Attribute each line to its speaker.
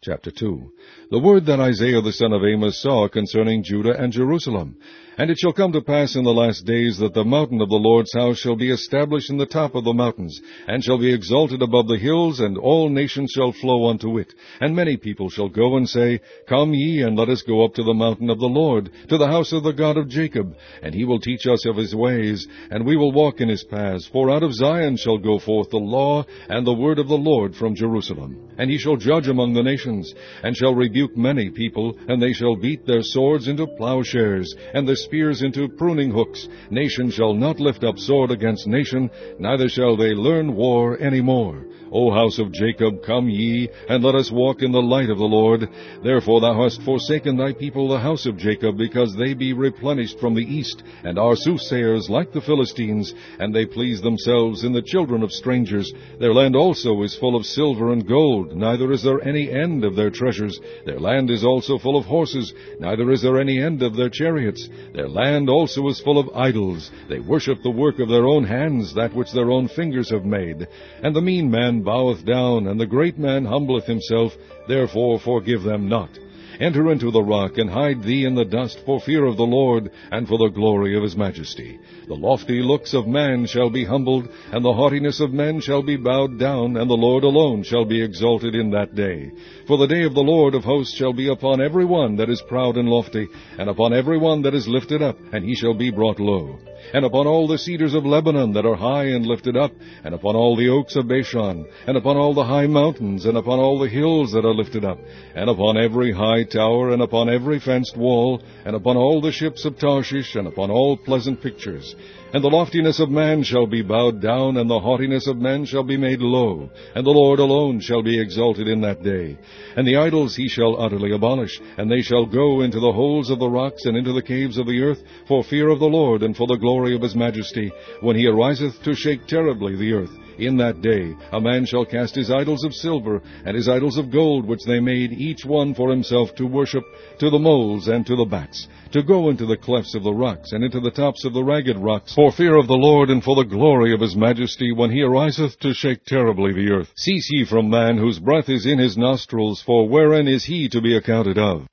Speaker 1: Chapter 2. The word that Isaiah the son of Amos saw concerning Judah and Jerusalem. And it shall come to pass in the last days that the mountain of the Lord's house shall be established in the top of the mountains, and shall be exalted above the hills, and all nations shall flow unto it. And many people shall go and say, Come ye, and let us go up to the mountain of the Lord, to the house of the God of Jacob. And he will teach us of his ways, and we will walk in his paths. For out of Zion shall go forth the law and the word of the Lord from Jerusalem. And he shall judge among the nations, and shall rebuke many people, and they shall beat their swords into plowshares, and their spears into pruning hooks. Nation shall not lift up sword against nation, neither shall they learn war any more. O house of Jacob, come ye, and let us walk in the light of the Lord. Therefore thou hast forsaken thy people, the house of Jacob, because they be replenished from the east, and are soothsayers like the Philistines, and they please themselves in the children of strangers. Their land also is full of silver and gold, neither is there any end of their treasures. Their land is also full of horses, neither is there any end of their chariots. Their land also is full of idols. They worship the work of their own hands, that which their own fingers have made. And the mean man boweth down, and the great man humbleth himself. Therefore forgive them not. Enter into the rock, and hide thee in the dust, for fear of the Lord, and for the glory of his majesty. The lofty looks of man shall be humbled, and the haughtiness of men shall be bowed down, and the Lord alone shall be exalted in that day. For the day of the Lord of hosts shall be upon every one that is proud and lofty, and upon every one that is lifted up, and he shall be brought low. And upon all the cedars of Lebanon that are high and lifted up, and upon all the oaks of Bashan, and upon all the high mountains, and upon all the hills that are lifted up, and upon every high tower, and upon every fenced wall, and upon all the ships of Tarshish, and upon all pleasant pictures. And the loftiness of man shall be bowed down, and the haughtiness of men shall be made low, and the Lord alone shall be exalted in that day. And the idols he shall utterly abolish, and they shall go into the holes of the rocks, and into the caves of the earth, for fear of the Lord, and for the glory of his majesty, when he ariseth to shake terribly the earth. In that day a man shall cast his idols of silver, and his idols of gold, which they made each one for himself to worship, to the moles and to the bats, to go into the clefts of the rocks, and into the tops of the ragged rocks, for fear of the Lord, and for the glory of his majesty, when he ariseth to shake terribly the earth. Cease ye from man, whose breath is in his nostrils, for wherein is he to be accounted of?